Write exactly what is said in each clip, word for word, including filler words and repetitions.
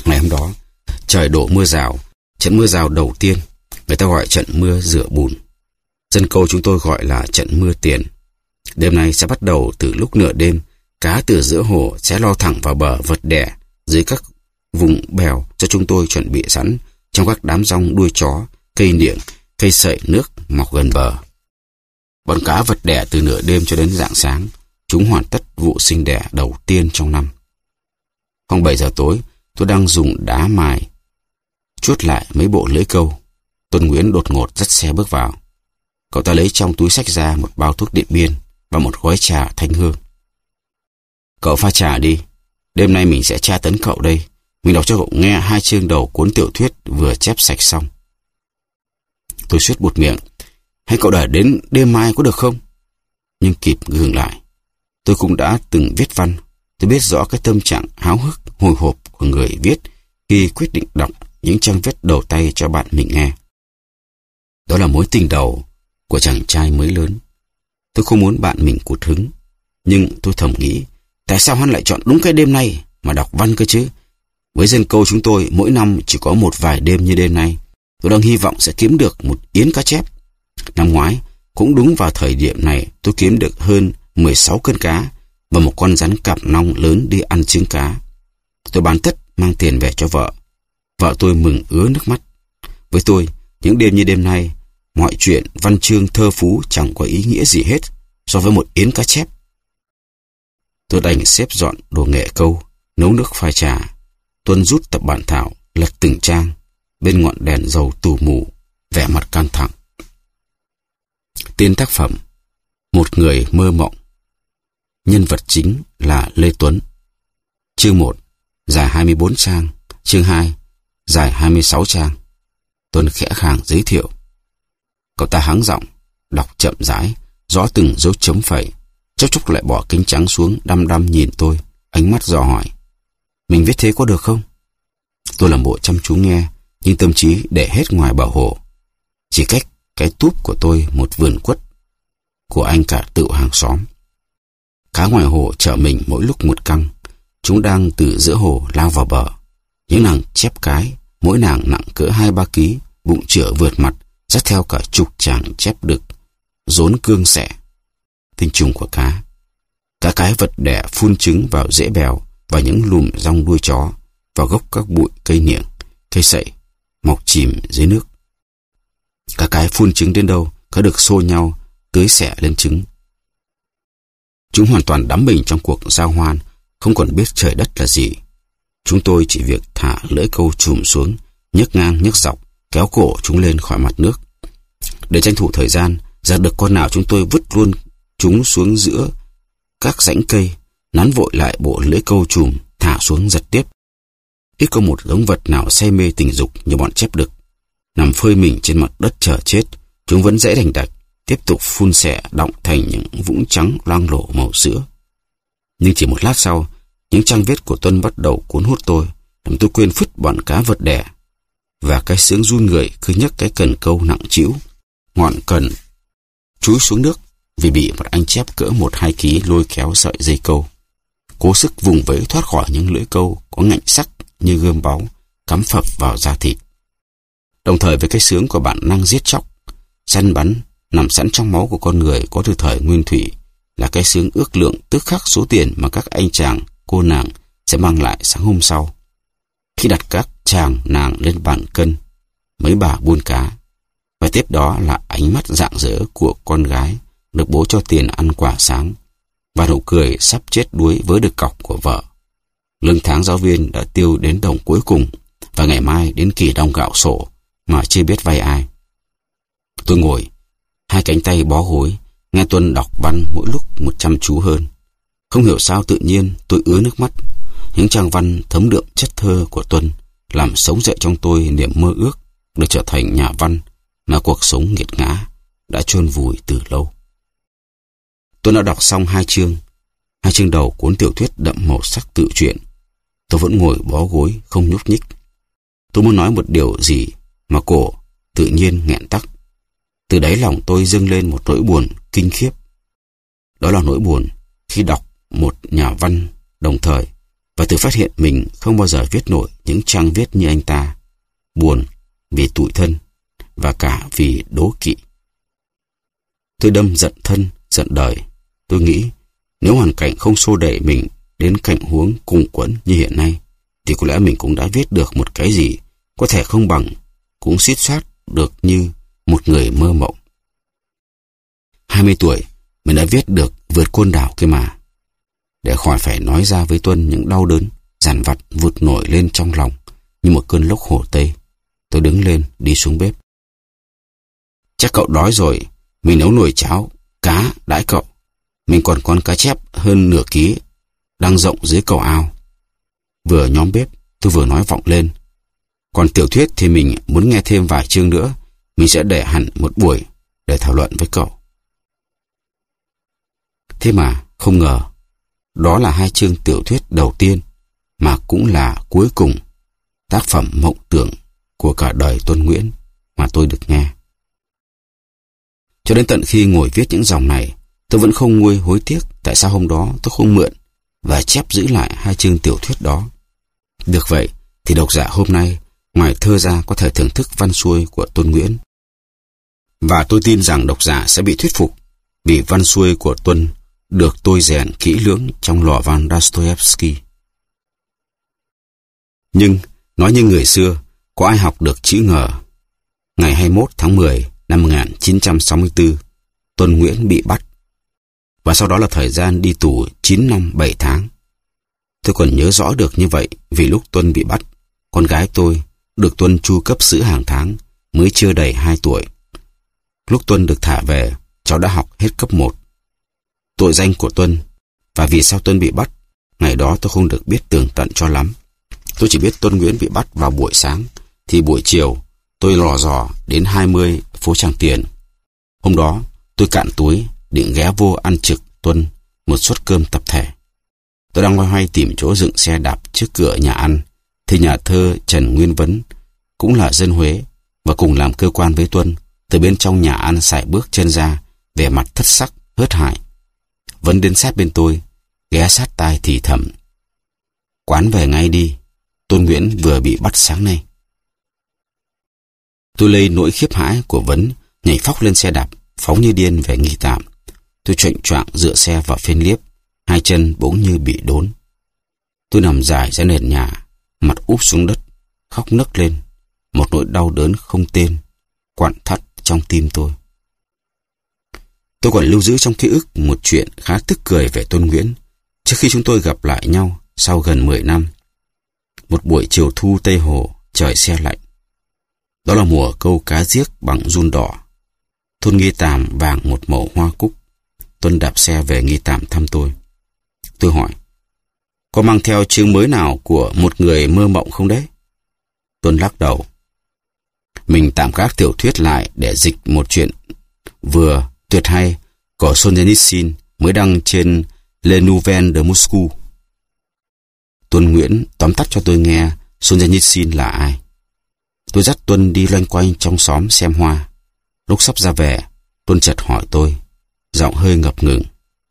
Ngày hôm đó, trời đổ mưa rào, trận mưa rào đầu tiên, người ta gọi trận mưa rửa bùn. Dân câu chúng tôi gọi là trận mưa tiền. Đêm nay sẽ bắt đầu từ lúc nửa đêm, cá từ giữa hồ sẽ lo thẳng vào bờ vật đẻ dưới các vùng bèo cho chúng tôi chuẩn bị sẵn trong các đám rong đuôi chó, cây niệng, cây sậy nước mọc gần bờ. Bọn cá vật đẻ từ nửa đêm cho đến rạng sáng, chúng hoàn tất vụ sinh đẻ đầu tiên trong năm. Khoảng bảy giờ tối, tôi đang dùng đá mài chuốt lại mấy bộ lưới câu. Tuân Nguyễn đột ngột dắt xe bước vào. Cậu ta lấy trong túi xách ra một bao thuốc Điện Biên và một gói trà Thanh Hương. Cậu pha trà đi. Đêm nay mình sẽ tra tấn cậu đây. Mình đọc cho cậu nghe hai chương đầu cuốn tiểu thuyết vừa chép sạch xong. Tôi suýt buột miệng. Hay cậu để đến đêm mai có được không? Nhưng kịp ngừng lại. Tôi cũng đã từng viết văn. Tôi biết rõ cái tâm trạng háo hức, hồi hộp của người viết khi quyết định đọc những trang viết đầu tay cho bạn mình nghe. Đó là mối tình đầu của chàng trai mới lớn. Tôi không muốn bạn mình cụt hứng. Nhưng tôi thầm nghĩ, tại sao hắn lại chọn đúng cái đêm nay mà đọc văn cơ chứ? Với dân câu chúng tôi, mỗi năm chỉ có một vài đêm như đêm nay. Tôi đang hy vọng sẽ kiếm được một yến cá chép. Năm ngoái, cũng đúng vào thời điểm này, tôi kiếm được hơn mười sáu cân cá và một con rắn cạp nong lớn đi ăn trứng cá. Tôi bán tất mang tiền về cho vợ. Vợ tôi mừng ứa nước mắt. Với tôi, những đêm như đêm nay, mọi chuyện văn chương thơ phú chẳng có ý nghĩa gì hết so với một yến cá chép. Tôi đành xếp dọn đồ nghệ câu, nấu nước pha trà. Tuân rút tập bản thảo, lật từng trang, bên ngọn đèn dầu tù mù, vẻ mặt căng thẳng. Tên tác phẩm: Một người mơ mộng. Nhân vật chính là Lê Tuấn. Chương một, dài hai mươi bốn trang. Chương hai, dài hai mươi sáu trang. Tuân khẽ khàng giới thiệu. Cậu ta hắng giọng, đọc chậm rãi, rõ từng dấu chấm phẩy, chốc chốc lại bỏ kính trắng xuống, đăm đăm nhìn tôi, ánh mắt dò hỏi. Mình viết thế có được không? Tôi làm bộ chăm chú nghe, nhưng tâm trí để hết ngoài bờ hồ. Chỉ cách cái túp của tôi một vườn quất của anh cả tự hàng xóm. Cá ngoài hồ chở mình mỗi lúc một căng. Chúng đang từ giữa hồ lao vào bờ. Những nàng chép cái, mỗi nàng nặng cỡ hai ba ký, bụng chửa vượt mặt, dắt theo cả chục chàng chép đực, rốn cương xẻ. Tinh trùng của cá. Cá cái vật đẻ phun trứng vào rễ bèo và những lùm rong đuôi chó, vào gốc các bụi cây niệng, cây sậy, mọc chìm dưới nước. Cá cái phun trứng đến đâu, cá được xô nhau, tưới xẻ lên trứng. Chúng hoàn toàn đắm mình trong cuộc giao hoan, không còn biết trời đất là gì. Chúng tôi chỉ việc thả lưỡi câu chùm xuống, nhấc ngang nhấc dọc, kéo cổ chúng lên khỏi mặt nước. Để tranh thủ thời gian, ra được con nào chúng tôi vứt luôn chúng xuống giữa các rãnh cây, nắn vội lại bộ lưỡi câu chùm, thả xuống giật tiếp. Ít có một giống vật nào say mê tình dục như bọn chép đực. Nằm phơi mình trên mặt đất chờ chết, chúng vẫn dễ đành đạch, tiếp tục phun xẻ đọng thành những vũng trắng loang lổ màu sữa. Nhưng chỉ một lát sau, những trang viết của Tuân bắt đầu cuốn hút tôi, làm tôi quên phứt bọn cá vật đẻ. Và cái sướng run người cứ nhấc cái cần câu nặng trĩu, ngọn cần chúi xuống nước vì bị một anh chép cỡ một hai ký lôi kéo sợi dây câu, cố sức vùng vẫy thoát khỏi những lưỡi câu có ngạnh sắc như gươm báu cắm phập vào da thịt. Đồng thời với cái sướng của bản năng giết chóc, săn bắn nằm sẵn trong máu của con người có từ thời nguyên thủy, là cái sướng ước lượng tức khắc số tiền mà các anh chàng, cô nàng sẽ mang lại sáng hôm sau. Khi đặt các chàng nàng lên bàn cân, mấy bà buôn cá, và tiếp đó là ánh mắt rạng rỡ của con gái được bố cho tiền ăn quả sáng, và nụ cười sắp chết đuối với được cọc của vợ. Lương tháng giáo viên đã tiêu đến đồng cuối cùng, và ngày mai đến kỳ đong gạo sổ mà chưa biết vay ai. Tôi ngồi, hai cánh tay bó gối, nghe Tuân đọc văn mỗi lúc một chăm chú hơn. Không hiểu sao tự nhiên tôi ứa nước mắt. Những trang văn thấm đượm chất thơ của Tuân làm sống dậy trong tôi niềm mơ ước được trở thành nhà văn mà cuộc sống nghiệt ngã đã chôn vùi từ lâu. Tôi đã đọc xong hai chương, hai chương đầu cuốn tiểu thuyết đậm màu sắc tự truyện. Tôi vẫn ngồi bó gối không nhúc nhích. Tôi muốn nói một điều gì mà cổ tự nhiên nghẹn tắc. Từ đáy lòng tôi dâng lên một nỗi buồn kinh khiếp. Đó là nỗi buồn khi đọc một nhà văn đồng thời và tự phát hiện mình không bao giờ viết nổi những trang viết như anh ta, buồn vì tủi thân và cả vì đố kỵ. Tôi đâm giận thân, giận đời. Tôi nghĩ nếu hoàn cảnh không xô đẩy mình đến cảnh huống cùng quẫn như hiện nay, thì có lẽ mình cũng đã viết được một cái gì có thể không bằng, cũng suýt soát được như một người mơ mộng. hai mươi tuổi, mình đã viết được Vượt Côn Đảo kia mà. Để khỏi phải nói ra với Tuân những đau đớn, dằn vặt vụt nổi lên trong lòng như một cơn lốc Hồ Tây, tôi đứng lên đi xuống bếp. Chắc cậu đói rồi, mình nấu nồi cháo, cá đãi cậu. Mình còn con cá chép hơn nửa ký, đang rộng dưới cầu ao. Vừa nhóm bếp, tôi vừa nói vọng lên. Còn tiểu thuyết thì mình muốn nghe thêm vài chương nữa, mình sẽ để hẳn một buổi để thảo luận với cậu. Thế mà không ngờ, đó là hai chương tiểu thuyết đầu tiên, mà cũng là cuối cùng, tác phẩm mộng tưởng của cả đời Tuân Nguyễn mà tôi được nghe. Cho đến tận khi ngồi viết những dòng này, tôi vẫn không nguôi hối tiếc tại sao hôm đó tôi không mượn và chép giữ lại hai chương tiểu thuyết đó. Được vậy thì độc giả hôm nay, ngoài thơ ra, có thể thưởng thức văn xuôi của Tuân Nguyễn. Và tôi tin rằng độc giả sẽ bị thuyết phục vì văn xuôi của Tuân được tôi rèn kỹ lưỡng trong lò văn Dostoevsky. Nhưng, nói như người xưa, có ai học được chữ ngờ. Ngày hai mươi mốt tháng mười năm một nghìn chín trăm sáu mươi tư, Tuân Nguyễn bị bắt. Và sau đó là thời gian đi tù chín năm bảy tháng. Tôi còn nhớ rõ được như vậy vì lúc Tuân bị bắt, con gái tôi được Tuân chu cấp sữa hàng tháng, mới chưa đầy hai tuổi. Lúc Tuân được thả về, cháu đã học hết cấp một. Tội danh của Tuân và vì sao Tuân bị bắt, ngày đó tôi không được biết tường tận cho lắm. Tôi chỉ biết Tuân Nguyễn bị bắt vào buổi sáng, thì buổi chiều tôi lò dò đến hai mươi phố Tràng Tiền. Hôm đó tôi cạn túi định ghé vô ăn trực Tuân một suất cơm tập thể. Tôi đang loay hoay tìm chỗ dựng xe đạp trước cửa nhà ăn, thì nhà thơ Trần Nguyên Vấn, cũng là dân Huế và cùng làm cơ quan với Tuân, từ bên trong nhà ăn sải bước chân ra, vẻ mặt thất sắc, hớt hải. Vấn đến sát bên tôi, ghé sát tai thì thầm: "Quán về ngay đi, Tuân Nguyễn vừa bị bắt sáng nay." Tôi lây nỗi khiếp hãi của Vấn, nhảy phóc lên xe đạp, phóng như điên về nghỉ tạm. Tôi choạng choạng dựa xe vào phên liếp, hai chân bỗng như bị đốn. Tôi nằm dài ra nền nhà, mặt úp xuống đất, khóc nấc lên, một nỗi đau đớn không tên quặn thắt trong tim tôi. Tôi còn lưu giữ trong ký ức một chuyện khá tức cười về Tuân Nguyễn trước khi chúng tôi gặp lại nhau sau gần mười năm. Một buổi chiều thu Tây Hồ, trời se lạnh. Đó là mùa câu cá giếc bằng giun đỏ. Thôn Nghi Tàm vàng một mẩu hoa cúc. Tuân đạp xe về Nghi Tàm thăm tôi. Tôi hỏi: "Có mang theo chương mới nào của Một Người Mơ Mộng không đấy?" Tuân lắc đầu: "Mình tạm gác tiểu thuyết lại để dịch một chuyện vừa tuyệt hay của Solzhenitsyn mới đăng trên Les Nouvelles de Moscou." Tuân Nguyễn tóm tắt cho tôi nghe Solzhenitsyn là ai. Tôi dắt Tuân đi loanh quanh trong xóm xem hoa. Lúc sắp ra về, Tuân chợt hỏi tôi, giọng hơi ngập ngừng: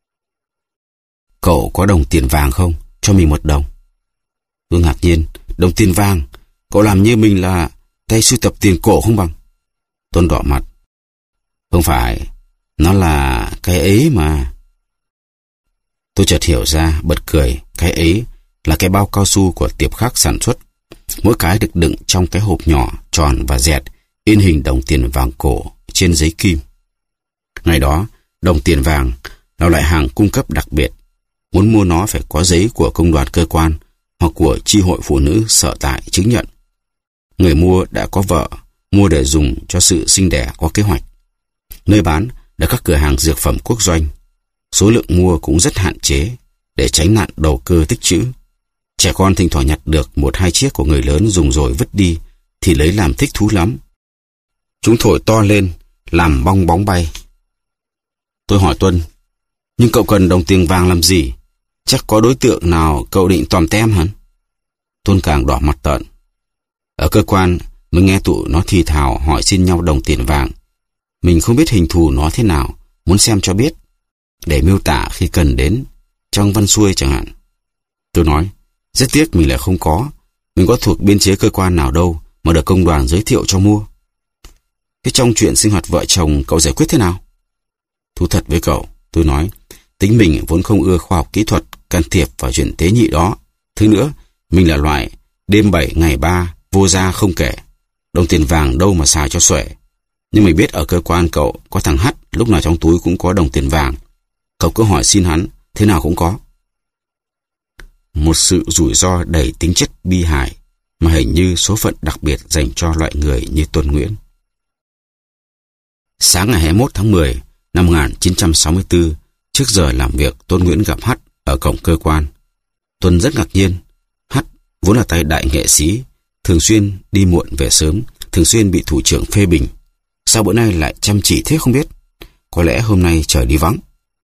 "Cậu có đồng tiền vàng không? Cho mình một đồng." Tôi ngạc nhiên: "Đồng tiền vàng? Cậu làm như mình là tay sưu tập tiền cổ không bằng?" Tuân đỏ mặt: "Không phải, nó là cái ấy mà." Tôi chợt hiểu ra, bật cười. Cái ấy là cái bao cao su của Tiệp Khắc sản xuất. Mỗi cái được đựng trong cái hộp nhỏ, tròn và dẹt, in hình đồng tiền vàng cổ trên giấy kim. Ngày đó, đồng tiền vàng là loại hàng cung cấp đặc biệt. Muốn mua nó phải có giấy của công đoàn cơ quan hoặc của chi hội phụ nữ sở tại chứng nhận. Người mua đã có vợ, mua để dùng cho sự sinh đẻ có kế hoạch. Nơi bán là các cửa hàng dược phẩm quốc doanh. Số lượng mua cũng rất hạn chế để tránh nạn đầu cơ tích trữ. Trẻ con thỉnh thoảng nhặt được một hai chiếc của người lớn dùng rồi vứt đi thì lấy làm thích thú lắm. Chúng thổi to lên, làm bong bóng bay. Tôi hỏi Tuân: "Nhưng cậu cần đồng tiền vàng làm gì? Chắc có đối tượng nào cậu định tòm tem hả?" Tuân càng đỏ mặt tợn. "Ở cơ quan mới nghe tụi nó thì thào hỏi xin nhau đồng tiền vàng. Mình không biết hình thù nó thế nào, muốn xem cho biết, để miêu tả khi cần đến, trong văn xuôi chẳng hạn." Tôi nói: Rất tiếc mình lại không có. Mình có thuộc biên chế cơ quan nào đâu mà được công đoàn giới thiệu cho mua. Thế trong chuyện sinh hoạt vợ chồng cậu giải quyết thế nào? Thú thật với cậu, tôi nói, tính mình vốn không ưa khoa học kỹ thuật can thiệp vào chuyện tế nhị đó. Thứ nữa, mình là loại đêm bảy ngày ba, vô gia không kể. Đồng tiền vàng đâu mà xài cho xuể. Nhưng mình biết ở cơ quan cậu có thằng Hắt, lúc nào trong túi cũng có đồng tiền vàng. Cậu cứ hỏi xin hắn, thế nào cũng có. Một sự rủi ro đầy tính chất bi hài mà hình như số phận đặc biệt dành cho loại người như Tuân Nguyễn. Sáng ngày hai mươi mốt tháng mười năm một nghìn chín trăm sáu mươi tư, trước giờ làm việc, Tuân Nguyễn gặp Hắt ở cổng cơ quan. Tuân rất ngạc nhiên. Hắt vốn là tay đại nghệ sĩ, thường xuyên đi muộn về sớm, thường xuyên bị thủ trưởng phê bình. Sao bữa nay lại chăm chỉ thế không biết? Có lẽ hôm nay trời đi vắng.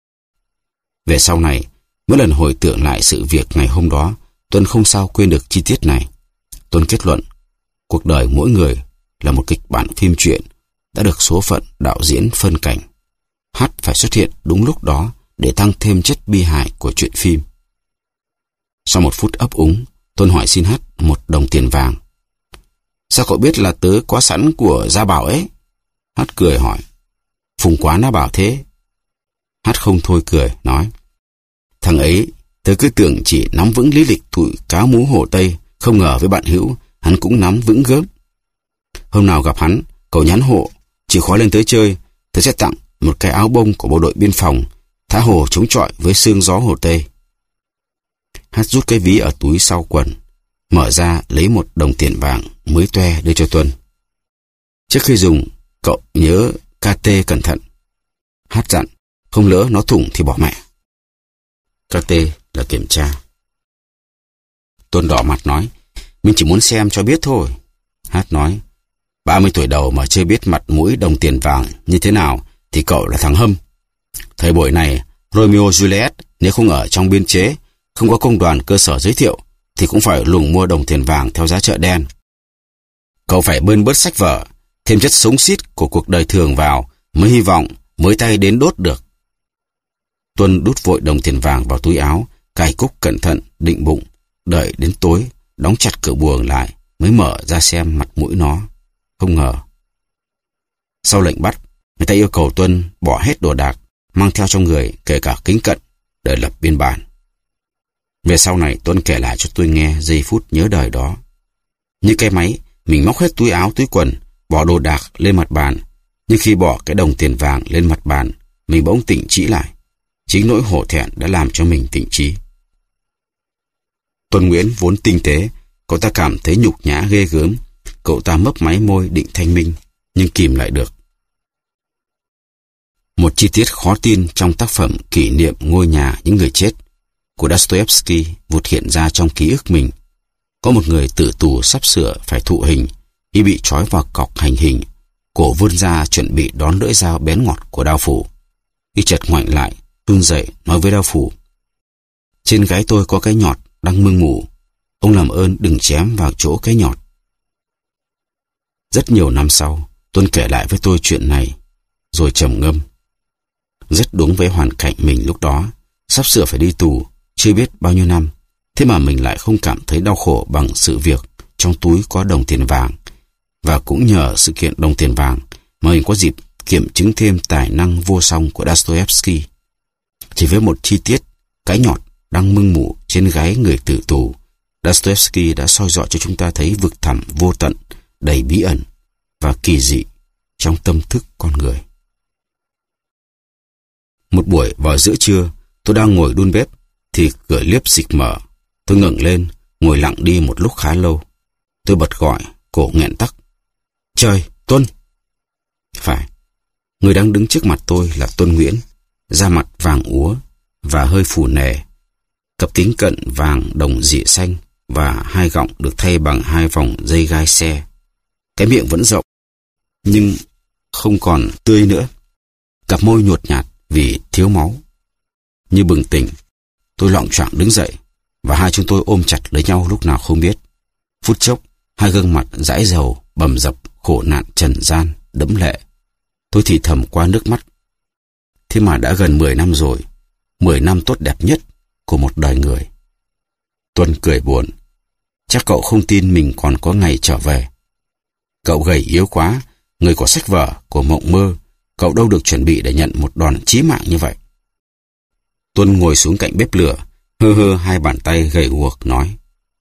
Về sau này, mỗi lần hồi tưởng lại sự việc ngày hôm đó, Tuân không sao quên được chi tiết này. Tuân kết luận, cuộc đời mỗi người là một kịch bản phim truyện đã được số phận đạo diễn phân cảnh. Hắt phải xuất hiện đúng lúc đó để tăng thêm chất bi hài của chuyện phim. Sau một phút ấp úng, Tuân hỏi xin Hắt một đồng tiền vàng. Sao cậu biết là tớ có sẵn của Gia Bảo ấy? Hắt cười hỏi. Phùng Quán đã bảo thế. Hắt không thôi cười, nói. Thằng ấy, tớ cứ tưởng chỉ nắm vững lý lịch tụi cáo mú Hồ Tây, không ngờ với bạn hữu, hắn cũng nắm vững gớm. Hôm nào gặp hắn, cậu nhắn hộ, chịu khó lên tới chơi, tớ sẽ tặng một cái áo bông của bộ đội biên phòng, tha hồ chống chọi với sương gió Hồ Tây. Hắt rút cái ví ở túi sau quần, mở ra lấy một đồng tiền vàng mới toe đưa cho Tuân. Trước khi dùng, cậu nhớ ca tê cẩn thận. Hắt dặn, không lỡ nó thủng thì bỏ mẹ. ca tê là kiểm tra. Tuân đỏ mặt nói, mình chỉ muốn xem cho biết thôi. Hát nói, ba mươi tuổi đầu mà chưa biết mặt mũi đồng tiền vàng như thế nào thì cậu là thằng hâm. Thời buổi này, Romeo Juliet nếu không ở trong biên chế, không có công đoàn cơ sở giới thiệu, thì cũng phải lùng mua đồng tiền vàng theo giá chợ đen. Cậu phải bơn bớt sách vở, thêm chất sống xít của cuộc đời thường vào, mới hy vọng mới tay đến đốt được. Tuân đút vội đồng tiền vàng vào túi áo, cài cúc cẩn thận, định bụng, đợi đến tối, đóng chặt cửa buồng lại, mới mở ra xem mặt mũi nó. Không ngờ. Sau lệnh bắt, người ta yêu cầu Tuân bỏ hết đồ đạc, mang theo trong người, kể cả kính cận, để lập biên bản. Về sau này, Tuân kể lại cho tôi nghe giây phút nhớ đời đó. Như cái máy, mình móc hết túi áo, túi quần, bỏ đồ đạc lên mặt bàn. Nhưng khi bỏ cái đồng tiền vàng lên mặt bàn, mình bỗng tỉnh trí lại. Chính nỗi hổ thẹn đã làm cho mình tỉnh trí. Tuân Nguyễn vốn tinh tế, cậu ta cảm thấy nhục nhã ghê gớm. Cậu ta mấp máy môi định thanh minh, nhưng kìm lại được. Một chi tiết khó tin trong tác phẩm Kỷ niệm ngôi nhà những người chết của Dostoevsky vụt hiện ra trong ký ức mình. Có một người tử tù sắp sửa phải thụ hình, y bị trói vào cọc hành hình, cổ vươn ra chuẩn bị đón lưỡi dao bén ngọt của đao phủ. Y chợt ngoảnh lại, run rẩy nói với đao phủ: trên gáy tôi có cái nhọt đang mưng mủ, ông làm ơn đừng chém vào chỗ cái nhọt. Rất nhiều năm sau, Tuân kể lại với tôi chuyện này, rồi trầm ngâm. Rất đúng với hoàn cảnh mình lúc đó, sắp sửa phải đi tù, chưa biết bao nhiêu năm, thế mà mình lại không cảm thấy đau khổ bằng sự việc trong túi có đồng tiền vàng. Và cũng nhờ sự kiện đồng tiền vàng mà mình có dịp kiểm chứng thêm tài năng vô song của Dostoevsky. Chỉ với một chi tiết, cái nhọt đang mưng mủ trên gáy người tử tù, Dostoevsky đã soi dọi cho chúng ta thấy vực thẳm vô tận, đầy bí ẩn và kỳ dị trong tâm thức con người. Một buổi vào giữa trưa, tôi đang ngồi đun bếp, thì cửa liếp xịch mở. Tôi ngẩng lên, ngồi lặng đi một lúc khá lâu. Tôi bật gọi, cổ nghẹn tắc. Trời, Tuân! Phải, người đang đứng trước mặt tôi là Tuân Nguyễn, da mặt vàng úa và hơi phù nề, cặp kính cận vàng đồng dị xanh và hai gọng được thay bằng hai vòng dây gai xe. Cái miệng vẫn rộng, nhưng không còn tươi nữa. Cặp môi nhột nhạt vì thiếu máu. Như bừng tỉnh, tôi loạng choạng đứng dậy, và hai chúng tôi ôm chặt lấy nhau lúc nào không biết. Phút chốc, hai gương mặt dãi dầu, bầm dập, khổ nạn trần gian, đẫm lệ. Tôi thì thầm qua nước mắt. Thế mà đã gần mười năm rồi, mười năm tốt đẹp nhất của một đời người. Tuân cười buồn. Chắc cậu không tin mình còn có ngày trở về. Cậu gầy yếu quá, người có sách vở, của mộng mơ, cậu đâu được chuẩn bị để nhận một đòn chí mạng như vậy. Tuân ngồi xuống cạnh bếp lửa, hơ hơ hai bàn tay gầy guộc nói: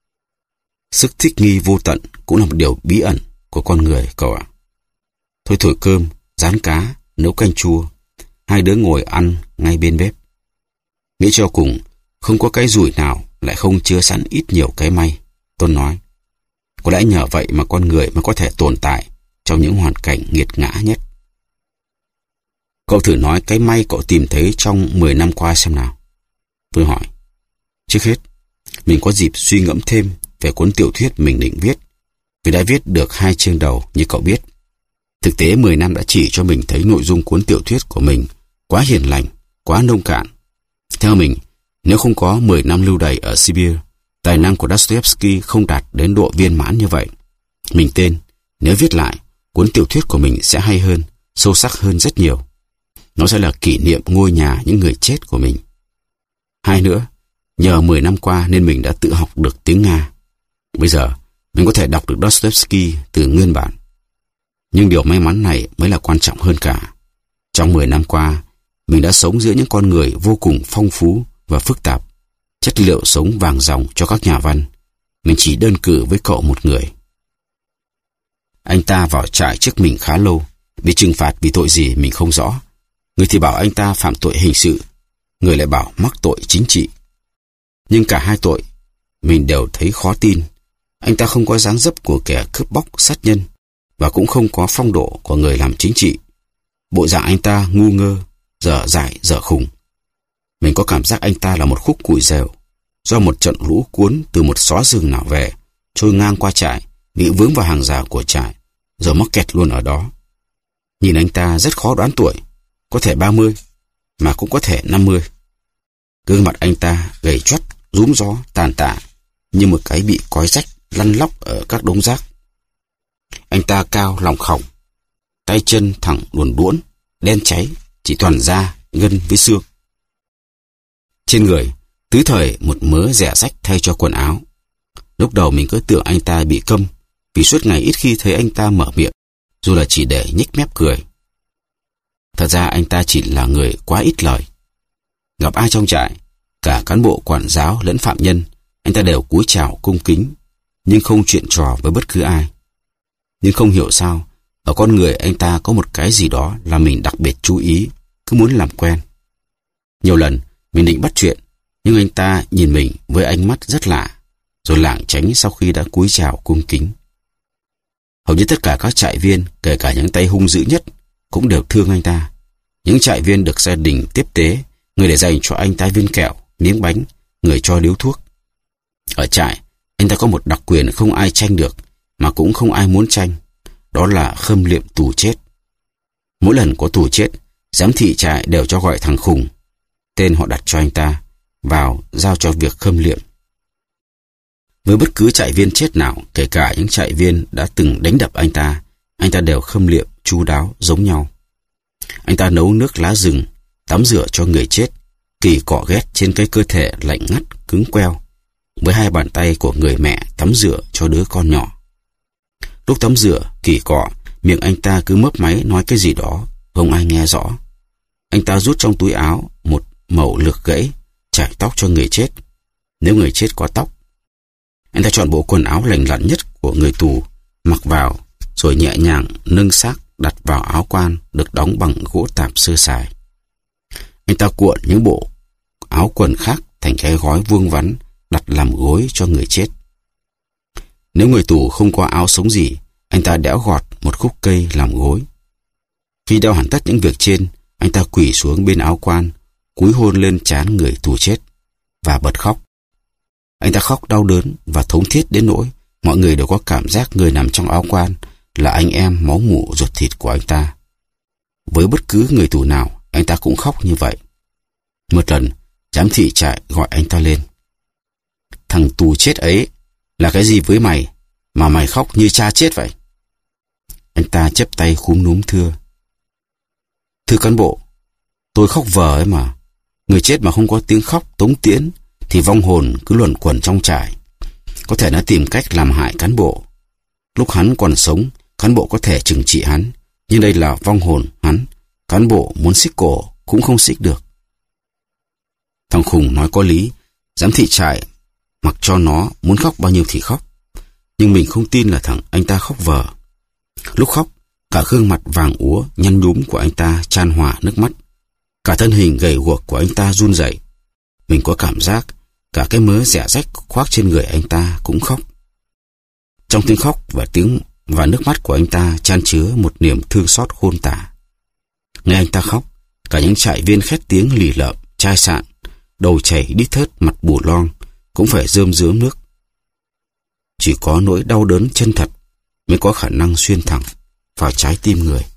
Sức thích nghi vô tận cũng là một điều bí ẩn của con người cậu ạ. Thôi thổi cơm, rán cá, nấu canh chua, hai đứa ngồi ăn ngay bên bếp. Nghĩ cho cùng, không có cái rủi nào lại không chứa sẵn ít nhiều cái may, Tuân nói. Có lẽ nhờ vậy mà con người mới có thể tồn tại trong những hoàn cảnh nghiệt ngã nhất. Cậu thử nói cái may cậu tìm thấy trong mười năm qua xem nào. Tôi hỏi. Trước hết, mình có dịp suy ngẫm thêm về cuốn tiểu thuyết mình định viết, vì đã viết được hai chương đầu như cậu biết. Thực tế mười năm đã chỉ cho mình thấy nội dung cuốn tiểu thuyết của mình quá hiền lành, quá nông cạn. Theo mình, nếu không có mười năm lưu đày ở Sibir, tài năng của Dostoevsky không đạt đến độ viên mãn như vậy. Mình tên, nếu viết lại, cuốn tiểu thuyết của mình sẽ hay hơn, sâu sắc hơn rất nhiều. Nó sẽ là kỷ niệm ngôi nhà những người chết của mình. Hai nữa, nhờ mười năm qua nên mình đã tự học được tiếng Nga. Bây giờ, mình có thể đọc được Dostoevsky từ nguyên bản. Nhưng điều may mắn này mới là quan trọng hơn cả. Trong mười năm qua, mình đã sống giữa những con người vô cùng phong phú và phức tạp, chất liệu sống vàng ròng cho các nhà văn. Mình chỉ đơn cử với cậu một người. Anh ta vào trại trước mình khá lâu, bị trừng phạt vì tội gì mình không rõ. Người thì bảo anh ta phạm tội hình sự, người lại bảo mắc tội chính trị. Nhưng cả hai tội, mình đều thấy khó tin. Anh ta không có dáng dấp của kẻ cướp bóc sát nhân, và cũng không có phong độ của người làm chính trị. Bộ dạng anh ta ngu ngơ, dở dại, dở khùng. Mình có cảm giác anh ta là một khúc củi rèo, do một trận lũ cuốn từ một xó rừng nào về, trôi ngang qua trại, bị vướng vào hàng rào của trại, rồi mắc kẹt luôn ở đó. Nhìn anh ta rất khó đoán tuổi, có thể ba mươi, mà cũng có thể năm mươi. Gương mặt anh ta gầy choắt, rúm gió, tàn tạ, như một cái bị cói rách lăn lóc ở các đống rác. Anh ta cao lòng khổng, tay chân thẳng đuồn đuỗn, đen cháy, chỉ toàn da, gân với xương. Trên người, tứ thời một mớ rẻ rách thay cho quần áo. Lúc đầu mình cứ tưởng anh ta bị câm, vì suốt ngày ít khi thấy anh ta mở miệng, dù là chỉ để nhếch mép cười. Thật ra anh ta chỉ là người quá ít lời. Gặp ai trong trại, cả cán bộ quản giáo lẫn phạm nhân, anh ta đều cúi chào cung kính, nhưng không chuyện trò với bất cứ ai. Nhưng không hiểu sao, ở con người anh ta có một cái gì đó là mình đặc biệt chú ý, cứ muốn làm quen. Nhiều lần, mình định bắt chuyện, nhưng anh ta nhìn mình với ánh mắt rất lạ, rồi lảng tránh sau khi đã cúi chào cung kính. Hầu như tất cả các trại viên, kể cả những tay hung dữ nhất, cũng đều thương anh ta. Những trại viên được gia đình tiếp tế, người để dành cho anh ta viên kẹo, miếng bánh, người cho điếu thuốc. Ở trại, anh ta có một đặc quyền không ai tranh được, mà cũng không ai muốn tranh. Đó là khâm liệm tù chết. Mỗi lần có tù chết, giám thị trại đều cho gọi thằng khùng, tên họ đặt cho anh ta, vào giao cho việc khâm liệm. Với bất cứ trại viên chết nào, kể cả những trại viên đã từng đánh đập anh ta, anh ta đều khâm liệm chu đáo giống nhau. Anh ta nấu nước lá rừng, tắm rửa cho người chết, kỳ cọ ghét trên cái cơ thể lạnh ngắt, cứng queo, với hai bàn tay của người mẹ tắm rửa cho đứa con nhỏ. Lúc tắm rửa, kỳ cọ, miệng anh ta cứ mấp máy nói cái gì đó, không ai nghe rõ. Anh ta rút trong túi áo một mẩu lược gãy, chải tóc cho người chết, nếu người chết có tóc. Anh ta chọn bộ quần áo lành lặn nhất của người tù, mặc vào, rồi nhẹ nhàng nâng xác đặt vào áo quan được đóng bằng gỗ tạp sơ sài. Anh ta cuộn những bộ áo quần khác thành cái gói vuông vắn đặt làm gối cho người chết. Nếu người tù không có áo sống gì, anh ta đẽo gọt một khúc cây làm gối. Khi đeo hoàn tất những việc trên, anh ta quỳ xuống bên áo quan, cúi hôn lên trán người tù chết và bật khóc. Anh ta khóc đau đớn và thống thiết đến nỗi mọi người đều có cảm giác người nằm trong áo quan là anh em máu mủ ruột thịt của anh ta. Với bất cứ người tù nào, anh ta cũng khóc như vậy. Một lần, giám thị trại gọi anh ta lên. Thằng tù chết ấy là cái gì với mày mà mày khóc như cha chết vậy? Anh ta chắp tay khúm núm thưa. Thưa cán bộ, tôi khóc vờ ấy mà. Người chết mà không có tiếng khóc tống tiễn thì vong hồn cứ luẩn quẩn trong trại. Có thể nó tìm cách làm hại cán bộ. Lúc hắn còn sống, cán bộ có thể trừng trị hắn, nhưng đây là vong hồn hắn. Cán bộ muốn xích cổ cũng không xích được. Thằng khùng nói có lý. Giám thị trại mặc cho nó muốn khóc bao nhiêu thì khóc. Nhưng mình không tin là thằng anh ta khóc vờ. Lúc khóc, cả gương mặt vàng úa nhăn nhúm của anh ta chan hòa nước mắt. Cả thân hình gầy guộc của anh ta run rẩy. Mình có cảm giác cả cái mớ rẻ rách khoác trên người anh ta cũng khóc. Trong tiếng khóc và tiếng và nước mắt của anh ta chan chứa một niềm thương xót khôn tả. Nghe anh ta khóc, cả những trại viên khét tiếng lì lợm, chai sạn, đầu chảy đít thớt, mặt bù loong cũng phải rơm rớm nước. Chỉ có nỗi đau đớn chân thật mới có khả năng xuyên thẳng vào trái tim người.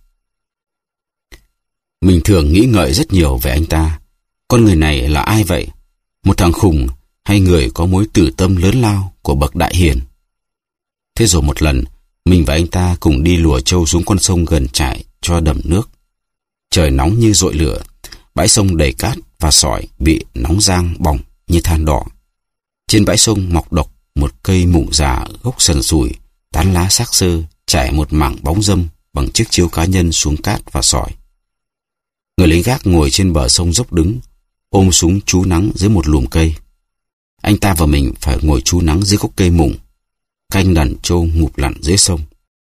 Mình thường nghĩ ngợi rất nhiều về anh ta. Con người này là ai vậy? Một thằng khùng hay người có mối tử tâm lớn lao của bậc đại hiền? Thế rồi một lần, mình và anh ta cùng đi lùa trâu xuống con sông gần trại cho đầm nước. Trời nóng như dội lửa, bãi sông đầy cát và sỏi bị nóng rang bỏng như than đỏ. Trên bãi sông mọc độc một cây mụng già gốc sần sùi, tán lá xác xơ, trải một mảng bóng râm bằng chiếc chiếu cá nhân xuống cát và sỏi. Người lính gác ngồi trên bờ sông dốc đứng, ôm súng trú nắng dưới một lùm cây. Anh ta và mình phải ngồi trú nắng dưới gốc cây mụng, canh đàn trâu ngụp lặn dưới sông.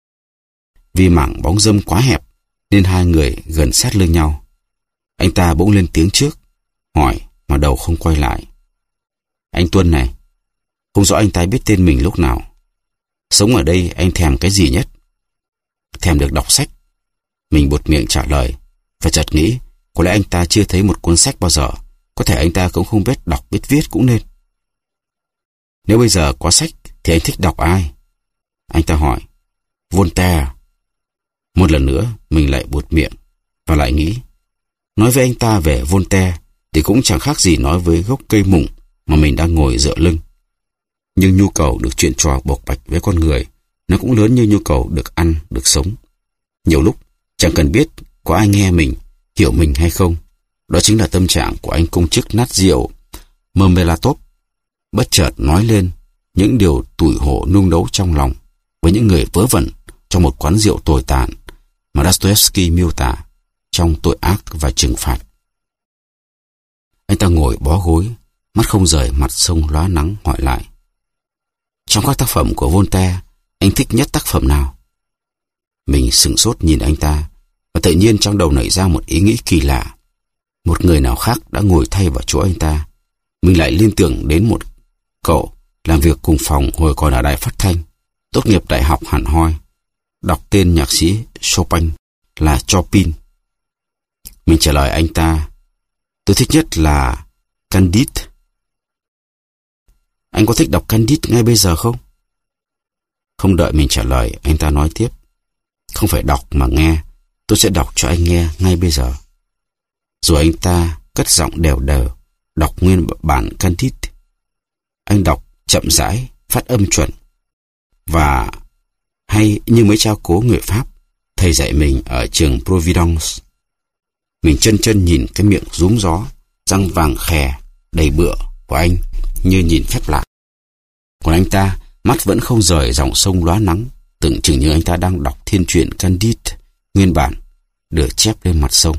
Vì mảng bóng râm quá hẹp, nên hai người gần sát lưng nhau. Anh ta bỗng lên tiếng trước, hỏi mà đầu không quay lại. Anh Tuân này, không rõ anh ta biết tên mình lúc nào. Sống ở đây anh thèm cái gì nhất? Thèm được đọc sách. Mình buột miệng trả lời, và chợt nghĩ, có lẽ anh ta chưa thấy một cuốn sách bao giờ. Có thể anh ta cũng không biết đọc biết viết cũng nên. Nếu bây giờ có sách thì anh thích đọc ai? Anh ta hỏi. Voltaire. Một lần nữa mình lại buột miệng và lại nghĩ, nói với anh ta về Voltaire thì cũng chẳng khác gì nói với gốc cây mụng mà mình đang ngồi dựa lưng. Nhưng nhu cầu được chuyện trò bộc bạch với con người, nó cũng lớn như nhu cầu được ăn, được sống. Nhiều lúc chẳng cần biết có ai nghe mình, hiểu mình hay không. Đó chính là tâm trạng của anh công chức nát rượu Mermelatov, bất chợt nói lên những điều tủi hổ nung nấu trong lòng với những người vớ vẩn trong một quán rượu tồi tàn mà Dostoevsky miêu tả trong Tội ác và trừng phạt. Anh ta ngồi bó gối, mắt không rời mặt sông lóa nắng, hỏi lại. Trong các tác phẩm của Voltaire, anh thích nhất tác phẩm nào? Mình sửng sốt nhìn anh ta, và tự nhiên trong đầu nảy ra một ý nghĩ kỳ lạ. Một người nào khác đã ngồi thay vào chỗ anh ta. Mình lại liên tưởng đến một cậu làm việc cùng phòng hồi còn ở đài phát thanh, tốt nghiệp đại học hẳn hoi, đọc tên nhạc sĩ Chopin là Chopin. Mình trả lời anh ta, tôi thích nhất là Candide. Anh có thích đọc Candide ngay bây giờ không? Không đợi mình trả lời, anh ta nói tiếp. Không phải đọc mà nghe, tôi sẽ đọc cho anh nghe ngay bây giờ. Rồi anh ta cất giọng đều đều, đọc nguyên bản Candide. Anh đọc chậm rãi, phát âm chuẩn. Và hay như mấy cha cố người Pháp, thầy dạy mình ở trường Providence. Mình chân chân nhìn cái miệng rúm gió, răng vàng khè, đầy bựa của anh như nhìn phép lạ. Còn anh ta, mắt vẫn không rời dòng sông lóa nắng, tưởng chừng như anh ta đang đọc thiên truyện Candide nguyên bản được chép lên mặt sông.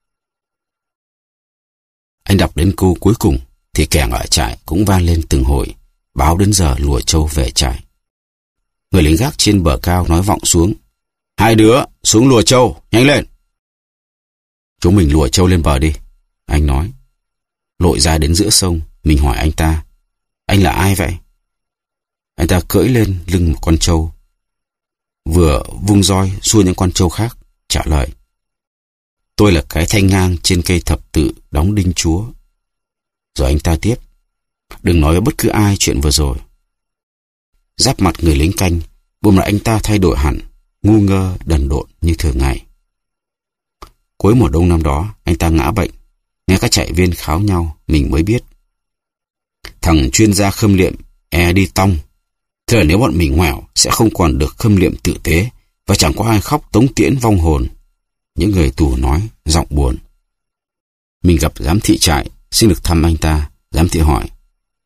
Anh đọc đến câu cuối cùng thì kẻng ở trại cũng vang lên từng hồi, báo đến giờ lùa trâu về trại. Người lính gác trên bờ cao nói vọng xuống. Hai đứa xuống lùa trâu, nhanh lên. Chúng mình lùa trâu lên bờ đi, anh nói. Lội ra đến giữa sông, mình hỏi anh ta. Anh là ai vậy? Anh ta cưỡi lên lưng một con trâu, vừa vung roi xua những con trâu khác, trả lời. Tôi là cái thanh ngang trên cây thập tự đóng đinh chúa. Rồi anh ta tiếp. Đừng nói với bất cứ ai chuyện vừa rồi. Giáp mặt người lính canh, bùm lại anh ta thay đổi hẳn, ngu ngơ đần độn như thường ngày. Cuối mùa đông năm đó, anh ta ngã bệnh. Nghe các trại viên kháo nhau, mình mới biết. Thằng chuyên gia khâm liệm e đi tong. Thế là nếu bọn mình ngoẻo, sẽ không còn được khâm liệm tử tế, và chẳng có ai khóc tống tiễn vong hồn. Những người tù nói, giọng buồn. Mình gặp giám thị trại, xin được thăm anh ta. Giám thị hỏi.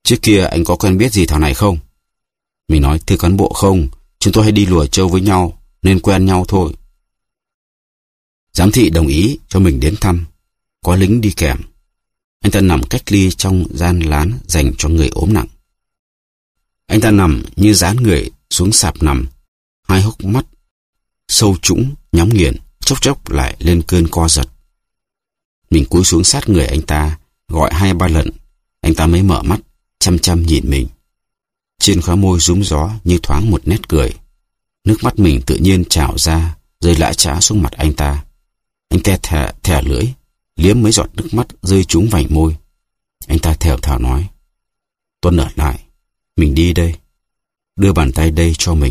Trước kia anh có quen biết gì thằng này không? Mình nói, thưa cán bộ không, chúng tôi hay đi lùa trâu với nhau, nên quen nhau thôi. Giám thị đồng ý cho mình đến thăm, có lính đi kèm. Anh ta nằm cách ly trong gian lán dành cho người ốm nặng. Anh ta nằm như dán người xuống sạp nằm, hai hốc mắt sâu trũng, nhắm nghiền, chốc chốc lại lên cơn co giật. Mình cúi xuống sát người anh ta, gọi hai ba lần, anh ta mới mở mắt, chăm chăm nhìn mình. Trên khóe môi rúm gió như thoáng một nét cười. Nước mắt mình tự nhiên trào ra, rơi lã chã xuống mặt anh ta. Anh ta thè, thè lưỡi, liếm mấy giọt nước mắt rơi trúng vành môi. Anh ta thều thào nói, Tuân ở lại, mình đi đây. Đưa bàn tay đây cho mình.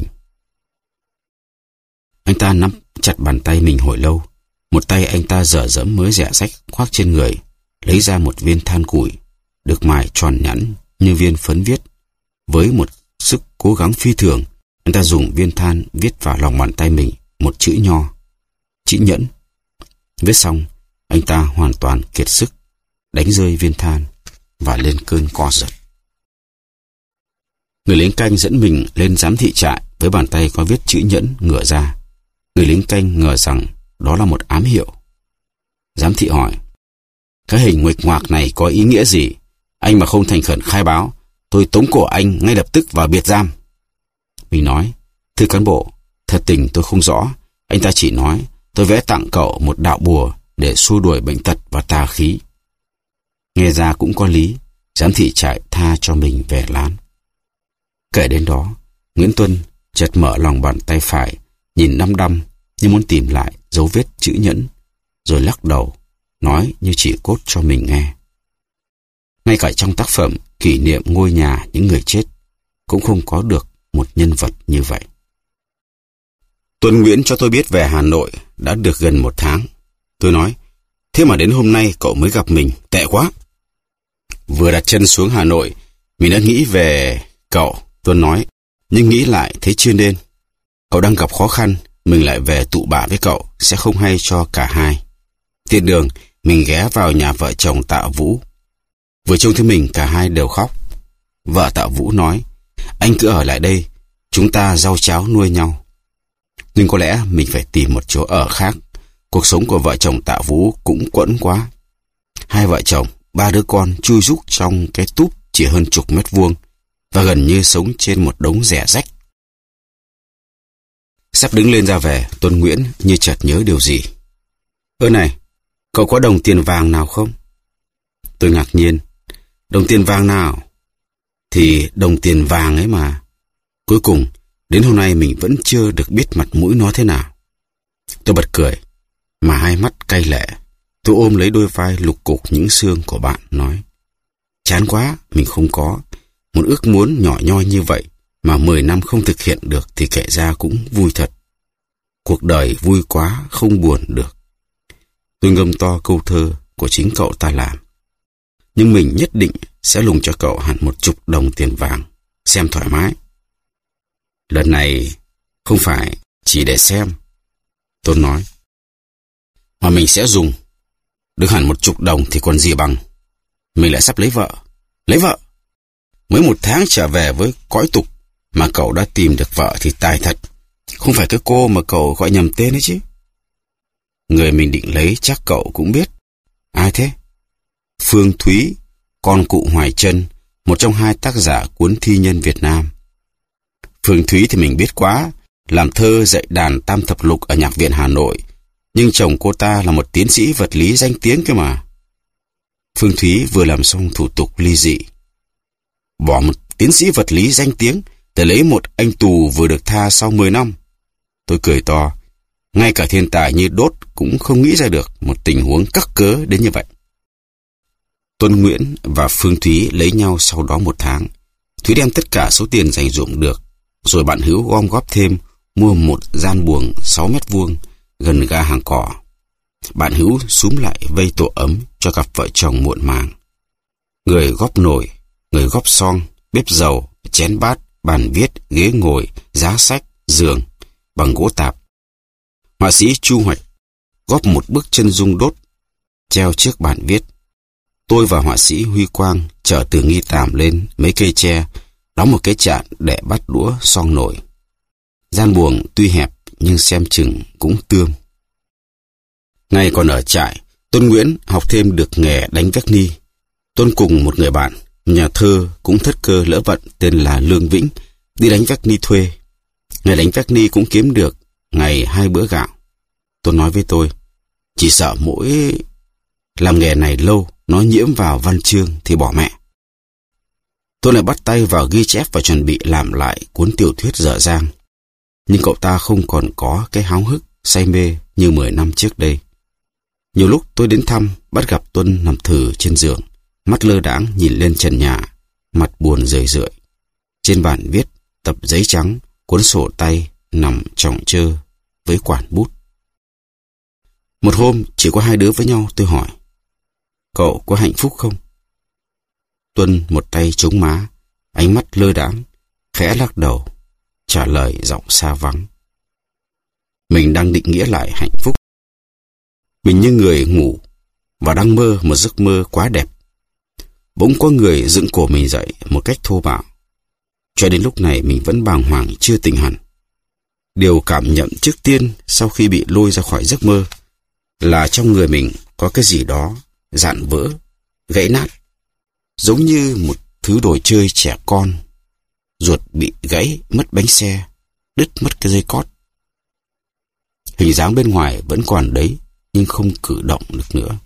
Anh ta nắm chặt bàn tay mình hồi lâu. Một tay anh ta dở dẫm mới rẻ rách khoác trên người, lấy ra một viên than củi, được mài tròn nhẵn như viên phấn viết. Với một sức cố gắng phi thường, anh ta dùng viên than viết vào lòng bàn tay mình một chữ nho, chữ nhẫn. Viết xong, anh ta hoàn toàn kiệt sức, đánh rơi viên than và lên cơn co giật. Người lính canh dẫn mình lên giám thị trại với bàn tay có viết chữ nhẫn ngửa ra. Người lính canh ngờ rằng đó là một ám hiệu. Giám thị hỏi, cái hình nguệch ngoạc này có ý nghĩa gì? Anh mà không thành khẩn khai báo, tôi tống cổ anh ngay lập tức vào biệt giam. Mình nói, thưa cán bộ, thật tình tôi không rõ. Anh ta chỉ nói tôi vẽ tặng cậu một đạo bùa để xua đuổi bệnh tật và tà khí. Nghe ra cũng có lý. Giám thị trại tha cho mình về lán. Kể đến đó, Nguyễn Tuân chợt mở lòng bàn tay phải, nhìn đăm đăm như muốn tìm lại dấu vết chữ nhẫn, rồi lắc đầu, nói như chỉ cốt cho mình nghe. Ngay cả trong tác phẩm Kỷ niệm ngôi nhà những người chết, cũng không có được một nhân vật như vậy. Tuân Nguyễn cho tôi biết về Hà Nội đã được gần một tháng. Tôi nói, thế mà đến hôm nay cậu mới gặp mình, tệ quá. Vừa đặt chân xuống Hà Nội, mình đã nghĩ về cậu, Tuân nói, nhưng nghĩ lại thấy chưa nên. Cậu đang gặp khó khăn, mình lại về tụ bạ với cậu, sẽ không hay cho cả hai. Tiện đường, mình ghé vào nhà vợ chồng Tạ Vũ. Vừa trông thấy mình, cả hai đều khóc. Vợ Tạ Vũ nói, anh cứ ở lại đây, chúng ta rau cháo nuôi nhau. Nhưng có lẽ mình phải tìm một chỗ ở khác. Cuộc sống của vợ chồng Tạ Vũ cũng quẫn quá. Hai vợ chồng, ba đứa con chui rúc trong cái túp chỉ hơn chục mét vuông và gần như sống trên một đống rẻ rách. Sắp đứng lên ra về, Tuân Nguyễn như chợt nhớ điều gì. Ơ này, cậu có đồng tiền vàng nào không? Tôi ngạc nhiên. Đồng tiền vàng nào? Thì đồng tiền vàng ấy mà. Cuối cùng, đến hôm nay mình vẫn chưa được biết mặt mũi nó thế nào. Tôi bật cười, mà hai mắt cay lệ. Tôi ôm lấy đôi vai lục cục những xương của bạn, nói, chán quá, mình không có. Một ước muốn nhỏ nhoi như vậy mà mười năm không thực hiện được thì kể ra cũng vui thật. Cuộc đời vui quá, không buồn được. Tôi ngâm to câu thơ của chính cậu ta làm. Nhưng mình nhất định sẽ lùng cho cậu hẳn một chục đồng tiền vàng, xem thoải mái. Lần này không phải chỉ để xem, tôi nói, mà mình sẽ dùng. Được hẳn một chục đồng thì còn gì bằng. Mình lại sắp lấy vợ. Lấy vợ? Mới một tháng trở về với cõi tục mà cậu đã tìm được vợ thì tài thật. Không phải cái cô mà cậu gọi nhầm tên ấy chứ. Người mình định lấy chắc cậu cũng biết. Ai thế? Phương Thúy, con cụ Hoài Trân, một trong hai tác giả cuốn Thi nhân Việt Nam. Phương Thúy thì mình biết quá, làm thơ dạy đàn tam thập lục ở Nhạc viện Hà Nội, nhưng chồng cô ta là một tiến sĩ vật lý danh tiếng cơ mà. Phương Thúy vừa làm xong thủ tục ly dị. Bỏ một tiến sĩ vật lý danh tiếng để lấy một anh tù vừa được tha sau mười năm. Tôi cười to, ngay cả thiên tài như Đốt cũng không nghĩ ra được một tình huống cắc cớ đến như vậy. Tuân Nguyễn và Phương Thúy lấy nhau sau đó một tháng. Thúy đem tất cả số tiền dành dụm được, rồi bạn Hữu gom góp thêm mua một gian buồng sáu mét vuông gần ga Hàng Cỏ. Bạn Hữu xúm lại vây tổ ấm cho cặp vợ chồng muộn màng. Người góp nồi, người góp son, bếp dầu, chén bát, bàn viết, ghế ngồi, giá sách, giường bằng gỗ tạp. Họa sĩ Chu Hoạch góp một bức chân dung Đốt treo trước bàn viết. Tôi và họa sĩ Huy Quang chở từ Nghi Tàm lên mấy cây tre, đóng một cái chạn để bắt đũa xoong nổi. Gian buồng tuy hẹp nhưng xem chừng cũng tươm. Ngày còn ở trại, Tuân Nguyễn học thêm được nghề đánh vét ni. Tuân cùng một người bạn, nhà thơ cũng thất cơ lỡ vận tên là Lương Vĩnh, đi đánh vét ni thuê. Ngày đánh vét ni cũng kiếm được ngày hai bữa gạo. Tuân nói với tôi, chỉ sợ mỗi làm nghề này lâu, nó nhiễm vào văn chương thì bỏ mẹ. Tôi lại bắt tay vào ghi chép và chuẩn bị làm lại cuốn tiểu thuyết dở dang. Nhưng cậu ta không còn có cái háo hức, say mê như mười năm trước đây. Nhiều lúc tôi đến thăm, bắt gặp Tuân nằm thừ trên giường, mắt lơ đãng nhìn lên trần nhà, mặt buồn rười rượi. Trên bàn viết, tập giấy trắng, cuốn sổ tay nằm chồng chơ với quản bút. Một hôm, chỉ có hai đứa với nhau, tôi hỏi, cậu có hạnh phúc không? Tuân một tay chống má, ánh mắt lơ đãng, khẽ lắc đầu, trả lời giọng xa vắng. Mình đang định nghĩa lại hạnh phúc. Mình như người ngủ và đang mơ một giấc mơ quá đẹp. Bỗng có người dựng cổ mình dậy một cách thô bạo. Cho đến lúc này mình vẫn bàng hoàng chưa tỉnh hẳn. Điều cảm nhận trước tiên sau khi bị lôi ra khỏi giấc mơ là trong người mình có cái gì đó rạn vỡ, gãy nát, giống như một thứ đồ chơi trẻ con. Ruột bị gãy, mất bánh xe, đứt mất cái dây cót. Hình dáng bên ngoài vẫn còn đấy, nhưng không cử động được nữa.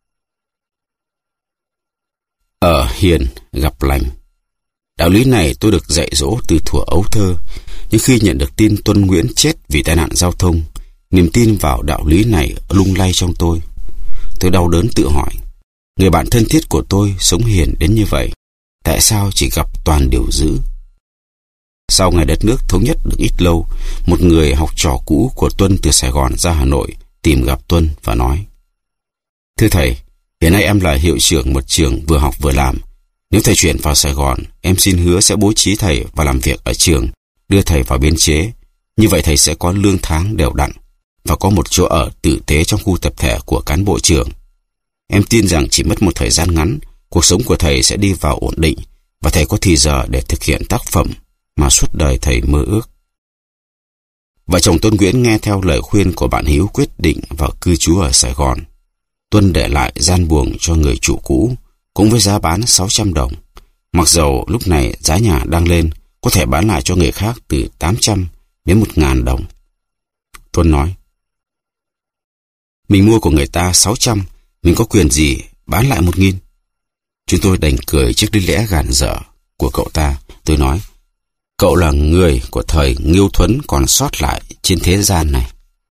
Ở hiền gặp lành. Đạo lý này tôi được dạy dỗ từ thuở ấu thơ, nhưng khi nhận được tin Tuân Nguyễn chết vì tai nạn giao thông, niềm tin vào đạo lý này lung lay trong tôi. Tôi đau đớn tự hỏi, người bạn thân thiết của tôi sống hiền đến như vậy, tại sao chỉ gặp toàn điều dữ? Sau ngày đất nước thống nhất được ít lâu, một người học trò cũ của Tuân từ Sài Gòn ra Hà Nội tìm gặp Tuân và nói, thưa thầy, hiện nay em là hiệu trưởng một trường vừa học vừa làm. Nếu thầy chuyển vào Sài Gòn, em xin hứa sẽ bố trí thầy vào làm việc ở trường, đưa thầy vào biên chế. Như vậy thầy sẽ có lương tháng đều đặn và có một chỗ ở tử tế trong khu tập thể của cán bộ trường. Em tin rằng chỉ mất một thời gian ngắn, cuộc sống của thầy sẽ đi vào ổn định và thầy có thì giờ để thực hiện tác phẩm mà suốt đời thầy mơ ước. Vợ chồng Tuân Nguyễn nghe theo lời khuyên của bạn Hiếu quyết định vào cư trú ở Sài Gòn. Tuân để lại gian buồng cho người chủ cũ, cũng với giá bán sáu trăm đồng. Mặc dầu lúc này giá nhà đang lên, có thể bán lại cho người khác từ tám trăm đến một nghìn đồng. Tuân nói, mình mua của người ta sáu trăm, mình có quyền gì bán lại một nghìn? Chúng tôi đành cười trước lý lẽ gàn dở của cậu ta. Tôi nói, cậu là người của thời Nghiêu Thuấn còn sót lại trên thế gian này.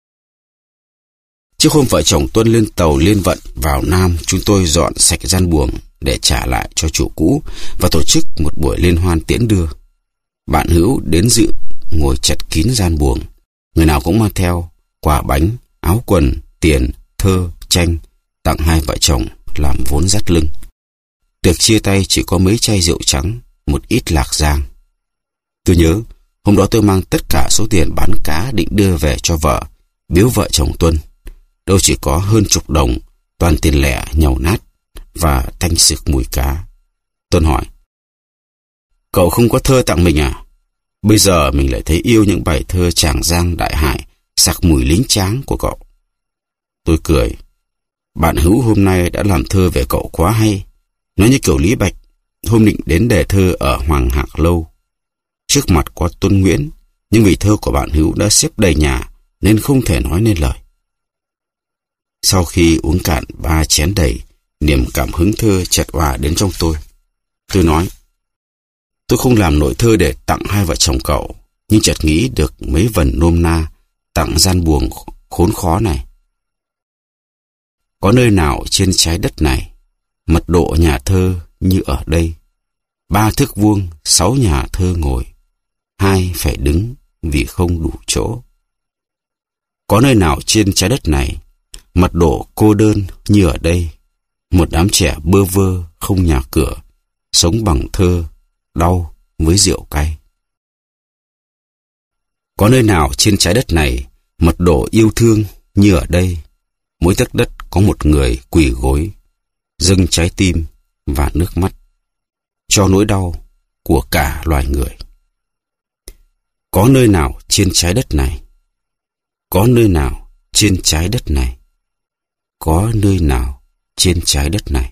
Trước hôm vợ chồng Tuân lên tàu Liên Vận vào Nam, chúng tôi dọn sạch gian buồng để trả lại cho chủ cũ và tổ chức một buổi liên hoan tiễn đưa. Bạn hữu đến dự ngồi chật kín gian buồng, người nào cũng mang theo quà bánh, áo quần, tiền, thơ, tranh tặng hai vợ chồng làm vốn dắt lưng. Tiệc chia tay chỉ có mấy chai rượu trắng, một ít lạc giang. Tôi nhớ hôm đó tôi mang tất cả số tiền bán cá định đưa về cho vợ, biếu vợ chồng Tuân. Đâu chỉ có hơn chục đồng, toàn tiền lẻ nhàu nát và tanh sực mùi cá. Tuân hỏi, cậu không có thơ tặng mình à? Bây giờ mình lại thấy yêu những bài thơ Tràng Giang Đại Hải, sặc mùi lính tráng của cậu. Tôi cười, bạn hữu hôm nay đã làm thơ về cậu quá hay. Nó như kiểu Lý Bạch, hôm định đến đề thơ ở Hoàng Hạc Lâu. Trước mặt có Tuân Nguyễn, nhưng vì thơ của bạn hữu đã xếp đầy nhà nên không thể nói nên lời. Sau khi uống cạn ba chén đầy, niềm cảm hứng thơ chợt òa đến trong tôi. Tôi nói, tôi không làm nổi thơ để tặng hai vợ chồng cậu, nhưng chợt nghĩ được mấy vần nôm na tặng gian buồng khốn khó này. Có nơi nào trên trái đất này mật độ nhà thơ như ở đây? Ba thước vuông, sáu nhà thơ ngồi, hai phải đứng vì không đủ chỗ. Có nơi nào trên trái đất này mật độ cô đơn như ở đây? Một đám trẻ bơ vơ không nhà cửa, sống bằng thơ, đau với rượu cay. Có nơi nào trên trái đất này mật độ yêu thương như ở đây? Mỗi tấc đất có một người quỳ gối, dâng trái tim và nước mắt cho nỗi đau của cả loài người. Có nơi nào trên trái đất này, có nơi nào trên trái đất này, có nơi nào trên trái đất này.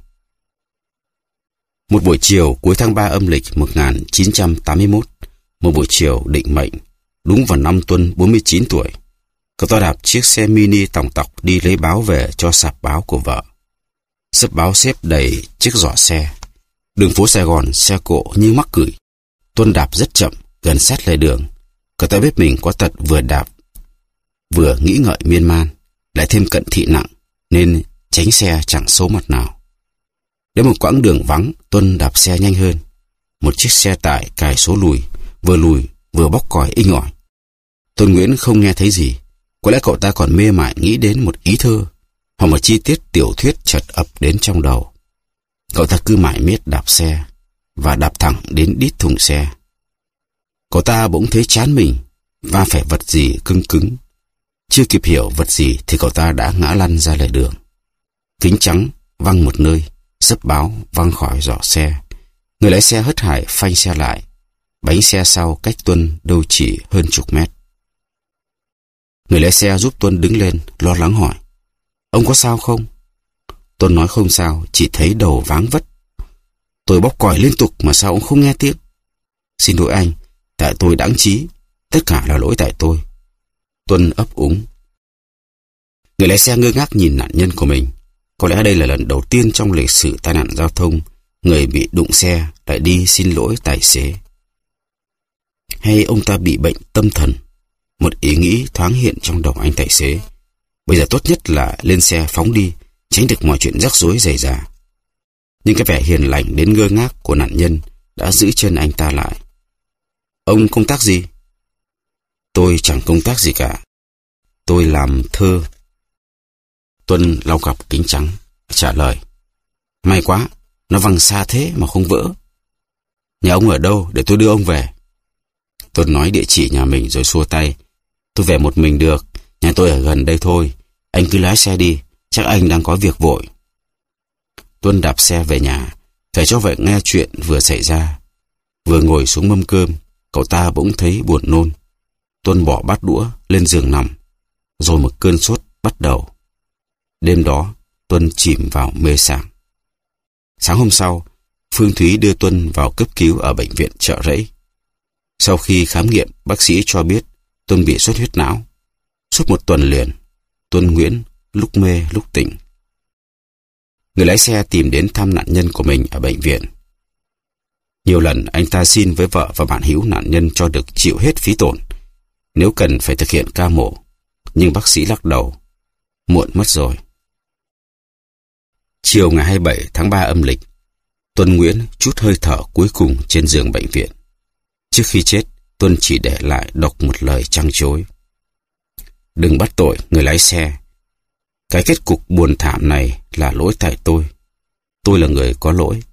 Một buổi chiều cuối tháng ba âm lịch một nghìn chín trăm tám mươi mốt, một buổi chiều định mệnh, đúng vào năm Tuân bốn mươi chín tuổi, cậu ta đạp chiếc xe mini tòng tọc đi lấy báo về cho sạp báo của vợ. Sấp báo xếp đầy chiếc giỏ xe. Đường phố Sài Gòn xe cộ như mắc cửi. Tuân đạp rất chậm, gần sát lề đường. Cậu ta biết mình có tật vừa đạp vừa nghĩ ngợi miên man, lại thêm cận thị nặng nên tránh xe chẳng số mặt nào. Đến một quãng đường vắng, Tuân đạp xe nhanh hơn. Một chiếc xe tải cài số lùi, vừa lùi vừa bóc còi inh ỏi. Tuân Nguyễn không nghe thấy gì. Có lẽ cậu ta còn mê mải nghĩ đến một ý thơ hoặc một chi tiết tiểu thuyết chợt ập đến trong đầu. Cậu ta cứ mải miết đạp xe và đạp thẳng đến đít thùng xe. Cậu ta bỗng thấy chán mình va phải vật gì cứng cứng. Chưa kịp hiểu vật gì thì cậu ta đã ngã lăn ra lề đường. Kính trắng văng một nơi, sấp báo văng khỏi giỏ xe. Người lái xe hớt hải phanh xe lại. Bánh xe sau cách Tuân đâu chỉ hơn chục mét. Người lái xe giúp Tuân đứng lên, lo lắng hỏi: "Ông có sao không?" Tuân nói không sao, chỉ thấy đầu váng vất. "Tôi bóc còi liên tục mà sao ông không nghe tiếng?" "Xin lỗi anh, tại tôi đãng trí, tất cả là lỗi tại tôi." Tuân ấp úng. Người lái xe ngơ ngác nhìn nạn nhân của mình. Có lẽ đây là lần đầu tiên trong lịch sử tai nạn giao thông người bị đụng xe lại đi xin lỗi tài xế. Hay ông ta bị bệnh tâm thần? Một ý nghĩ thoáng hiện trong đầu anh tài xế. Bây giờ tốt nhất là lên xe phóng đi, tránh được mọi chuyện rắc rối xảy ra. Nhưng cái vẻ hiền lành đến ngơ ngác của nạn nhân đã giữ chân anh ta lại. "Ông công tác gì?" "Tôi chẳng công tác gì cả. Tôi làm thơ." Tuân lau cặp kính trắng, trả lời: "May quá, nó văng xa thế mà không vỡ. Nhà ông ở đâu để tôi đưa ông về?" Tuân nói địa chỉ nhà mình rồi xua tay: "Tôi về một mình được, nhà tôi ở gần đây thôi. Anh cứ lái xe đi, chắc anh đang có việc vội." Tuân đạp xe về nhà, kể cho vợ nghe chuyện vừa xảy ra. Vừa ngồi xuống mâm cơm, cậu ta bỗng thấy buồn nôn. Tuân bỏ bát đũa lên giường nằm, rồi một cơn sốt bắt đầu. Đêm đó, Tuân chìm vào mê sảng. Sáng hôm sau, Phương Thúy đưa Tuân vào cấp cứu ở bệnh viện Chợ Rẫy. Sau khi khám nghiệm, bác sĩ cho biết Tuân bị xuất huyết não. Suốt một tuần liền, Tuân Nguyễn lúc mê lúc tỉnh. Người lái xe tìm đến thăm nạn nhân của mình ở bệnh viện. Nhiều lần anh ta xin với vợ và bạn hữu nạn nhân cho được chịu hết phí tổn nếu cần phải thực hiện ca mổ, nhưng bác sĩ lắc đầu: muộn mất rồi. Chiều ngày hai mươi bảy tháng ba âm lịch, Tuân Nguyễn trút hơi thở cuối cùng trên giường bệnh viện. Trước khi chết, Tuân chỉ để lại đọc một lời trăng trối: "Đừng bắt tội người lái xe. Cái kết cục buồn thảm này là lỗi tại tôi. Tôi là người có lỗi."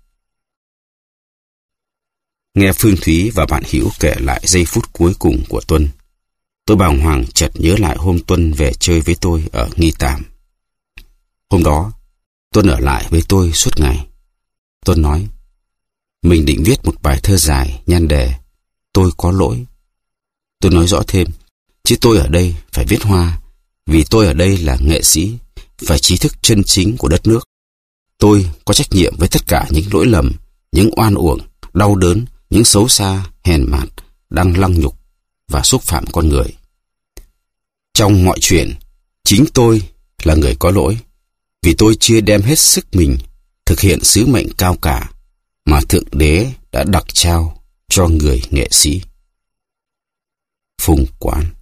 Nghe Phương Thúy và bạn hữu kể lại giây phút cuối cùng của Tuân, tôi bàng hoàng chợt nhớ lại hôm Tuân về chơi với tôi ở Nghi Tàm. Hôm đó, Tuân ở lại với tôi suốt ngày. Tuân nói: "Mình định viết một bài thơ dài nhan đề Tôi có lỗi." Tôi nói rõ thêm: chứ tôi ở đây phải viết hoa, vì tôi ở đây là nghệ sĩ, phải trí thức chân chính của đất nước. Tôi có trách nhiệm với tất cả những lỗi lầm, những oan uổng, đau đớn, những xấu xa, hèn mạt, đang lăng nhục và xúc phạm con người. Trong mọi chuyện, chính tôi là người có lỗi, vì tôi chưa đem hết sức mình thực hiện sứ mệnh cao cả mà Thượng Đế đã đặc trao cho người nghệ sĩ. Phùng Quán.